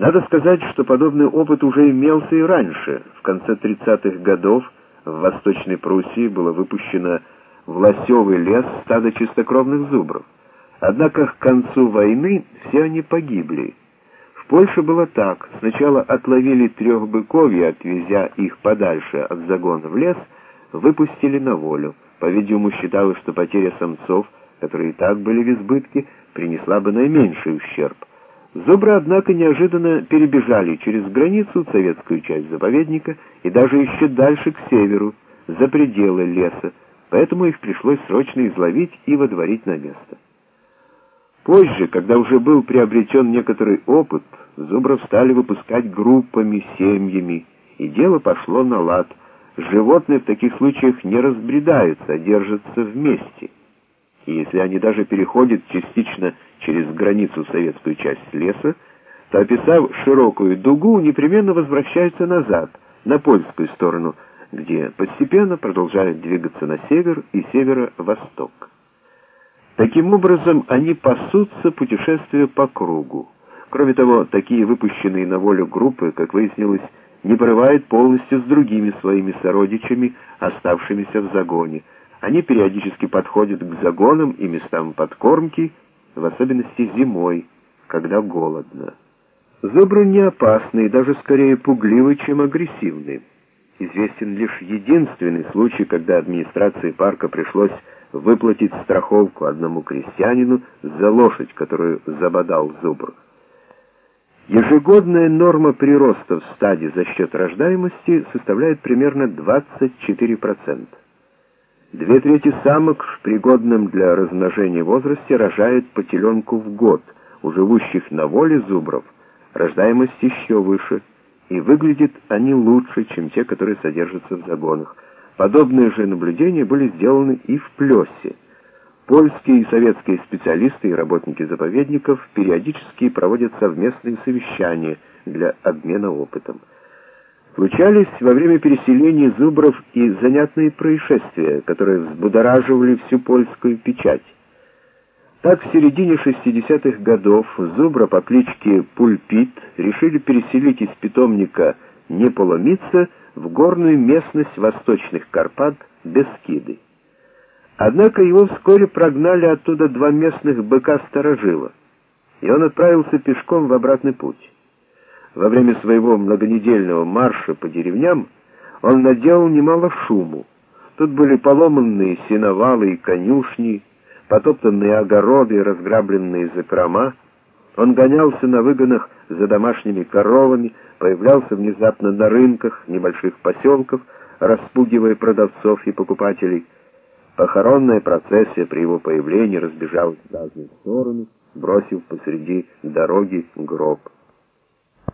Надо сказать, что подобный опыт уже имелся и раньше. В конце 30-х годов в Восточной Пруссии было выпущено в лосевый лес стадо чистокровных зубров. Однако к концу войны все они погибли. В Польше было так. Сначала отловили 3 быков и, отвезя их подальше от загона в лес, выпустили на волю. По-видимому, считалось, что потеря самцов, которые и так были в избытке, принесла бы наименьший ущерб. Зубры, однако, неожиданно перебежали через границу советскую часть заповедника и даже еще дальше к северу, за пределы леса, поэтому их пришлось срочно изловить и водворить на место. Позже, когда уже был приобретен некоторый опыт, зубров стали выпускать группами, семьями, и дело пошло на лад. Животные в таких случаях не разбредаются, а держатся вместе. И если они даже переходят частично через границу советскую часть леса, то, описав широкую дугу, непременно возвращаются назад, на польскую сторону, где постепенно продолжают двигаться на север и северо-восток. Таким образом, они пасутся, путешествуя по кругу. Кроме того, такие выпущенные на волю группы, как выяснилось, не порывают полностью с другими своими сородичами, оставшимися в загоне. Они периодически подходят к загонам и местам подкормки, в особенности зимой, когда голодно. Зубры не опасны и даже скорее пугливы, чем агрессивны. Известен лишь единственный случай, когда администрации парка пришлось выплатить страховку одному крестьянину за лошадь, которую забодал зубр. Ежегодная норма прироста в стаде за счет рождаемости составляет примерно 24%. 2/3 самок в пригодном для размножения возрасте рожают по теленку в год. У живущих на воле зубров рождаемость еще выше, и выглядят они лучше, чем те, которые содержатся в загонах. Подобные же наблюдения были сделаны и в Плёсе. Польские и советские специалисты и работники заповедников периодически проводят совместные совещания для обмена опытом. Случались во время переселения зубров и занятные происшествия, которые взбудораживали всю польскую печать. Так, в середине 60-х годов зубра по кличке Пульпит решили переселить из питомника Неполомица в горную местность восточных Карпат Бескиды. Однако его вскоре прогнали оттуда 2 местных быка-старожила, и он отправился пешком в обратный путь. Во время своего многонедельного марша по деревням он наделал немало шуму. Тут были поломанные сеновалы и конюшни, потоптанные огороды и разграбленные закрома. Он гонялся на выгонах за домашними коровами, появлялся внезапно на рынках небольших поселков, распугивая продавцов и покупателей. Похоронная процессия при его появлении разбежалась в разные стороны, бросив посреди дороги гроб.